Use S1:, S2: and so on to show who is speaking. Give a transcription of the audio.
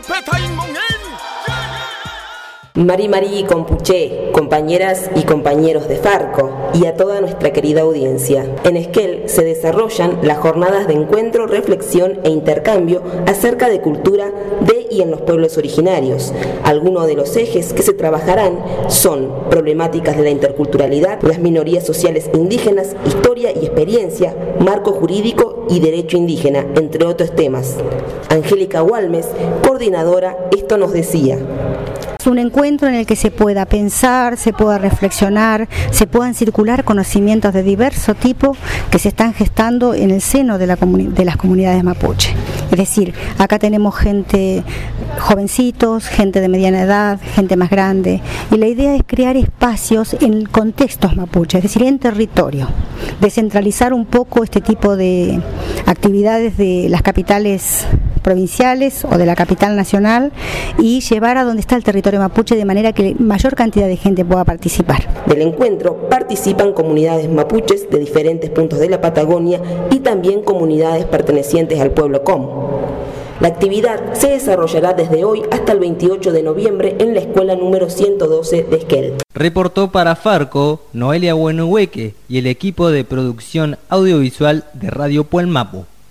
S1: Mari Mari Compuché, compañeras y compañeros de Farco, y a toda nuestra querida audiencia. En Esquel se desarrollan las jornadas de encuentro, reflexión e intercambio acerca de cultura de y en los pueblos originarios. Algunos de los ejes que se trabajarán son problemáticas de la interculturalidad, las minorías sociales indígenas, historia y experiencia, marco jurídico y derecho indígena, entre otros temas. Angélica Gualmes, coordinadora, esto nos decía.
S2: Un encuentro en el que se pueda pensar, se pueda reflexionar, se puedan circular conocimientos de diverso tipo que se están gestando en el seno de las comunidades mapuche. Es decir, acá tenemos gente, jovencitos, gente de mediana edad, gente más grande, y la idea es crear espacios en contextos mapuche, es decir, en territorio, descentralizar un poco este tipo de actividades de las capitales provinciales o de la capital nacional y llevar a donde está el territorio mapuche de manera que mayor cantidad de gente pueda participar.
S1: Del encuentro participan comunidades mapuches de diferentes puntos de la Patagonia y también comunidades pertenecientes al pueblo Com. La actividad se desarrollará desde hoy hasta el 28 de noviembre en la escuela número 112 de Esquel.
S3: Reportó para Farco Noelia Buenuhueque y el equipo de producción audiovisual de Radio Puelmapu.